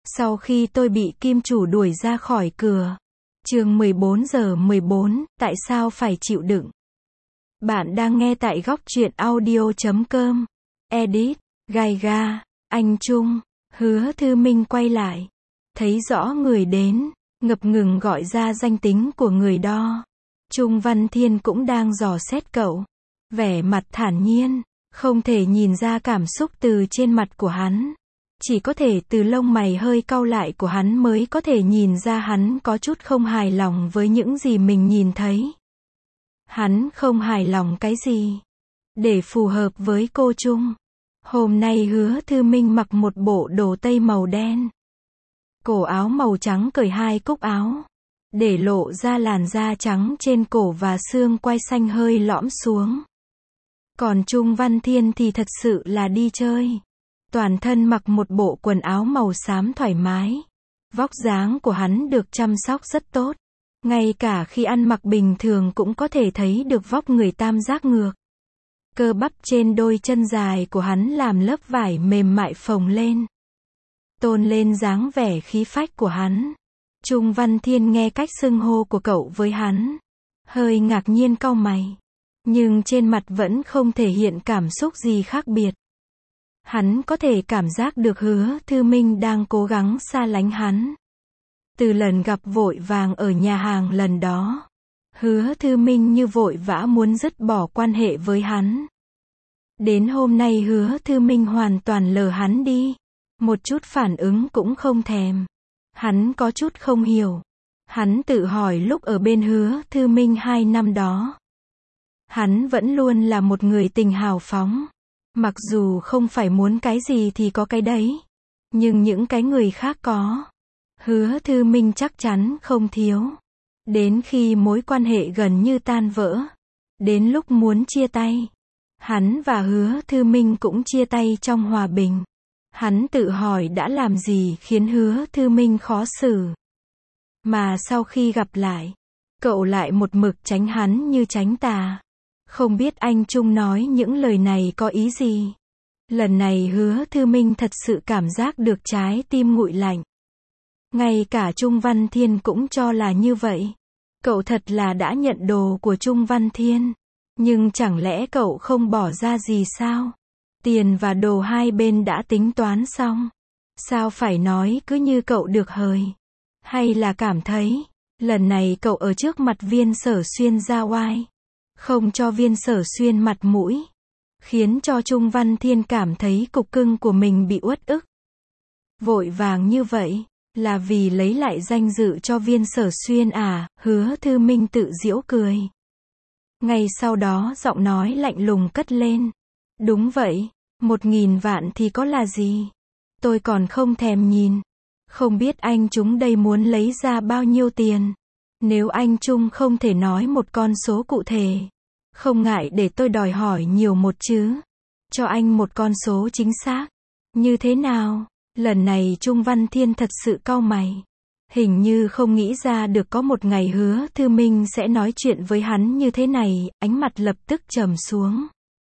Sau khi tôi bị kim chủ đuổi ra khỏi cửa. Chương 14:14, tại sao phải chịu đựng? Bạn đang nghe tại góc truyện audio.com. Edit, Gaiga, anh Trung, Hứa Thư Minh quay lại. Thấy rõ người đến, ngập ngừng gọi ra danh tính của người đó. Trung Văn Thiên cũng đang dò xét cậu. Vẻ mặt thản nhiên, không thể nhìn ra cảm xúc từ trên mặt của hắn. Chỉ có thể từ lông mày hơi cau lại của hắn mới có thể nhìn ra hắn có chút không hài lòng với những gì mình nhìn thấy. Hắn không hài lòng cái gì? Để phù hợp với cô Trung. Hôm nay Hứa Thư Minh mặc một bộ đồ tây màu đen. Cổ áo màu trắng cởi hai cúc áo. Để lộ ra làn da trắng trên cổ và xương quai xanh hơi lõm xuống. Còn Trung Văn Thiên thì thật sự là đi chơi. Toàn thân mặc một bộ quần áo màu xám thoải mái. Vóc dáng của hắn được chăm sóc rất tốt. Ngay cả khi ăn mặc bình thường cũng có thể thấy được vóc người tam giác ngược. Cơ bắp trên đôi chân dài của hắn làm lớp vải mềm mại phồng lên. Tôn lên dáng vẻ khí phách của hắn. Trung Văn Thiên nghe cách xưng hô của cậu với hắn. Hơi ngạc nhiên cau mày. Nhưng trên mặt vẫn không thể hiện cảm xúc gì khác biệt. Hắn có thể cảm giác được Hứa Thư Minh đang cố gắng xa lánh hắn. Từ lần gặp vội vàng ở nhà hàng lần đó, Hứa Thư Minh như vội vã muốn dứt bỏ quan hệ với hắn. Đến hôm nay Hứa Thư Minh hoàn toàn lờ hắn đi. Một chút phản ứng cũng không thèm. Hắn có chút không hiểu. Hắn tự hỏi lúc ở bên Hứa Thư Minh 2 năm đó. Hắn vẫn luôn là một người tình hào phóng. Mặc dù không phải muốn cái gì thì có cái đấy. Nhưng những cái người khác có. Hứa Thư Minh chắc chắn không thiếu. Đến khi mối quan hệ gần như tan vỡ. Đến lúc muốn chia tay. Hắn và Hứa Thư Minh cũng chia tay trong hòa bình. Hắn tự hỏi đã làm gì khiến Hứa Thư Minh khó xử. Mà sau khi gặp lại, cậu lại một mực tránh hắn như tránh tà. Không biết anh Trung nói những lời này có ý gì. Lần này Hứa Thư Minh thật sự cảm giác được trái tim nguội lạnh. Ngay cả Trung Văn Thiên cũng cho là như vậy. Cậu thật là đã nhận đồ của Trung Văn Thiên. Nhưng chẳng lẽ cậu không bỏ ra gì sao? Tiền và đồ hai bên đã tính toán xong. Sao phải nói cứ như cậu được hời? Hay là cảm thấy, lần này cậu ở trước mặt Viên Sở Xuyên ra oai. Không cho Viên Sở Xuyên mặt mũi. Khiến cho Trung Văn Thiên cảm thấy cục cưng của mình bị uất ức. Vội vàng như vậy, là vì lấy lại danh dự cho Viên Sở Xuyên à? Hứa Thư Minh tự giễu cười. Ngay sau đó giọng nói lạnh lùng cất lên. Đúng vậy, 1.000 vạn thì có là gì? Tôi còn không thèm nhìn. Không biết anh Trung đây muốn lấy ra bao nhiêu tiền? Nếu anh Trung không thể nói một con số cụ thể, không ngại để tôi đòi hỏi nhiều một chứ. Cho anh một con số chính xác. Như thế nào? Lần này Trung Văn Thiên thật sự cau mày. Hình như không nghĩ ra được có một ngày Hứa Thư Minh sẽ nói chuyện với hắn như thế này, ánh mặt lập tức trầm xuống.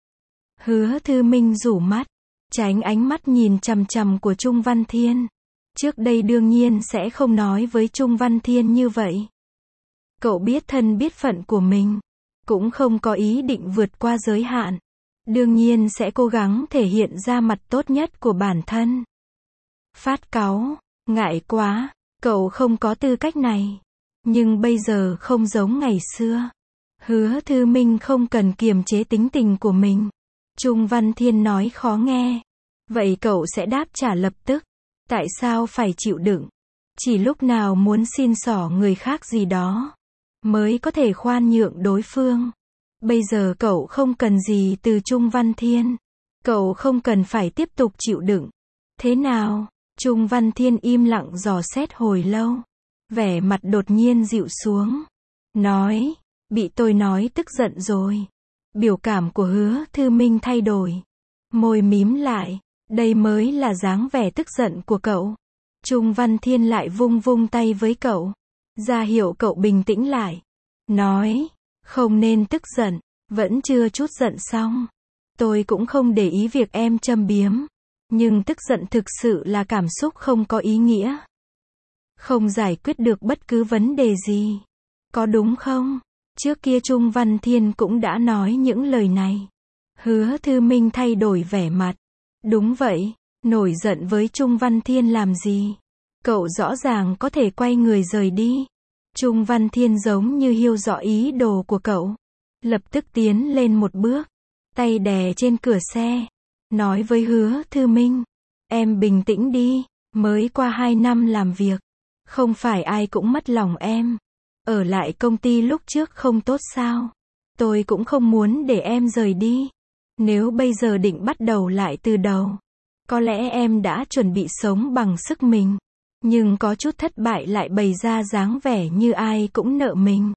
Hứa Thư Minh rủ mắt, tránh ánh mắt nhìn chằm chằm của Trung Văn Thiên. Trước đây đương nhiên sẽ không nói với Trung Văn Thiên như vậy. Cậu biết thân biết phận của mình, cũng không có ý định vượt qua giới hạn. Đương nhiên sẽ cố gắng thể hiện ra mặt tốt nhất của bản thân. Phát cáu, ngại quá, cậu không có tư cách này. Nhưng bây giờ không giống ngày xưa. Hứa Thư Minh không cần kiềm chế tính tình của mình. Trung Văn Thiên nói khó nghe. Vậy cậu sẽ đáp trả lập tức. Tại sao phải chịu đựng? Chỉ lúc nào muốn xin xỏ người khác gì đó, mới có thể khoan nhượng đối phương. Bây giờ cậu không cần gì từ Trung Văn Thiên. Cậu không cần phải tiếp tục chịu đựng. Thế nào? Trung Văn Thiên im lặng dò xét hồi lâu. Vẻ mặt đột nhiên dịu xuống. Nói, bị tôi nói tức giận rồi. Biểu cảm của Hứa Thư Minh thay đổi. Môi mím lại. Đây mới là dáng vẻ tức giận của cậu. Trung Văn Thiên lại vung vung tay với cậu. Ra hiệu cậu bình tĩnh lại. Nói, không nên tức giận. Vẫn chưa chút giận xong. Tôi cũng không để ý việc em châm biếm. Nhưng tức giận thực sự là cảm xúc không có ý nghĩa. Không giải quyết được bất cứ vấn đề gì. Có đúng không? Trước kia Trung Văn Thiên cũng đã nói những lời này. Hứa Thư Minh thay đổi vẻ mặt. Đúng vậy, nổi giận với Trung Văn Thiên làm gì? Cậu rõ ràng có thể quay người rời đi. Trung Văn Thiên giống như hiểu rõ ý đồ của cậu. Lập tức tiến lên một bước. Tay đè trên cửa xe. Nói với Hứa Thư Minh. Em bình tĩnh đi. Mới qua 2 năm làm việc. Không phải ai cũng mất lòng em. Ở lại công ty lúc trước không tốt sao? Tôi cũng không muốn để em rời đi. Nếu bây giờ định bắt đầu lại từ đầu. Có lẽ em đã chuẩn bị sống bằng sức mình. Nhưng có chút thất bại lại bày ra dáng vẻ như ai cũng nợ mình.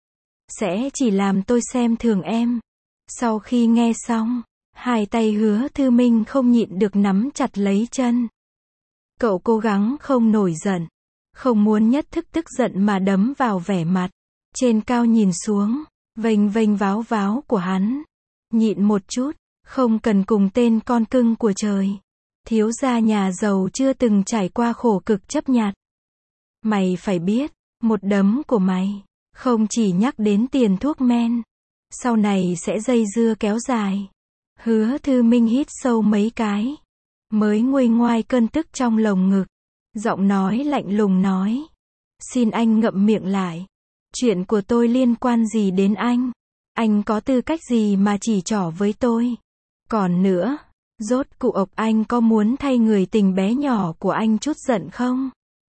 Sẽ chỉ làm tôi xem thường em. Sau khi nghe xong, hai tay Hứa Thư Minh không nhịn được nắm chặt lấy chân. Cậu cố gắng không nổi giận. Không muốn nhất thức tức giận mà đấm vào vẻ mặt. Trên cao nhìn xuống, vênh vênh váo váo của hắn. Nhịn một chút, không cần cùng tên con cưng của trời. Thiếu gia nhà giàu chưa từng trải qua khổ cực chấp nhặt. Mày phải biết, một đấm của mày, không chỉ nhắc đến tiền thuốc men. Sau này sẽ dây dưa kéo dài. Hứa Thư Minh hít sâu mấy cái. Mới nguôi ngoai cơn tức trong lồng ngực. Giọng nói lạnh lùng nói. Xin anh ngậm miệng lại. Chuyện của tôi liên quan gì đến anh? Anh có tư cách gì mà chỉ trỏ với tôi? Còn nữa, rốt cuộc anh có muốn thay người tình bé nhỏ của anh chút giận không?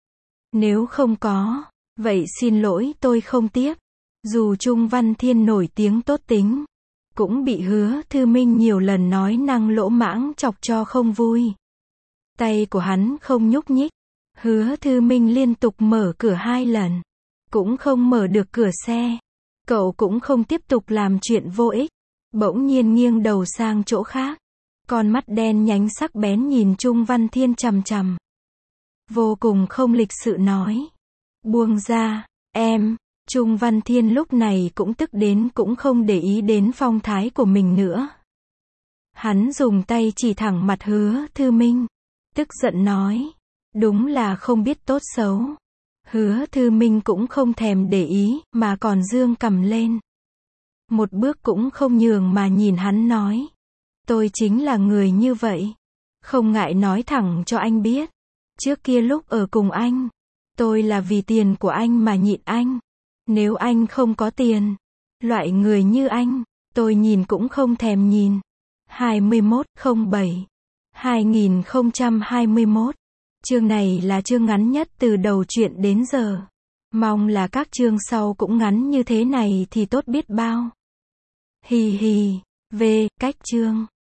Nếu không có, vậy xin lỗi tôi không tiếp. Dù Trung Văn Thiên nổi tiếng tốt tính, cũng bị Hứa Thư Minh nhiều lần nói năng lỗ mãng chọc cho không vui. Tay của hắn không nhúc nhích. Hứa Thư Minh liên tục mở cửa 2 lần. Cũng không mở được cửa xe. Cậu cũng không tiếp tục làm chuyện vô ích. Bỗng nhiên nghiêng đầu sang chỗ khác. Con mắt đen nhánh sắc bén nhìn Trung Văn Thiên chằm chằm. Vô cùng không lịch sự nói. Buông ra, em. Trung Văn Thiên lúc này cũng tức đến cũng không để ý đến phong thái của mình nữa. Hắn dùng tay chỉ thẳng mặt Hứa Thư Minh. Tức giận nói. Đúng là không biết tốt xấu. Hứa Thư Minh cũng không thèm để ý, mà còn dương cằm lên. Một bước cũng không nhường mà nhìn hắn nói. Tôi chính là người như vậy. Không ngại nói thẳng cho anh biết. Trước kia lúc ở cùng anh, tôi là vì tiền của anh mà nhịn anh. Nếu anh không có tiền, loại người như anh, tôi nhìn cũng không thèm nhìn. 21/07/2021. Chương này là chương ngắn nhất từ đầu truyện đến giờ. Mong là các chương sau cũng ngắn như thế này thì tốt biết bao. Hì hì, về, cách chương.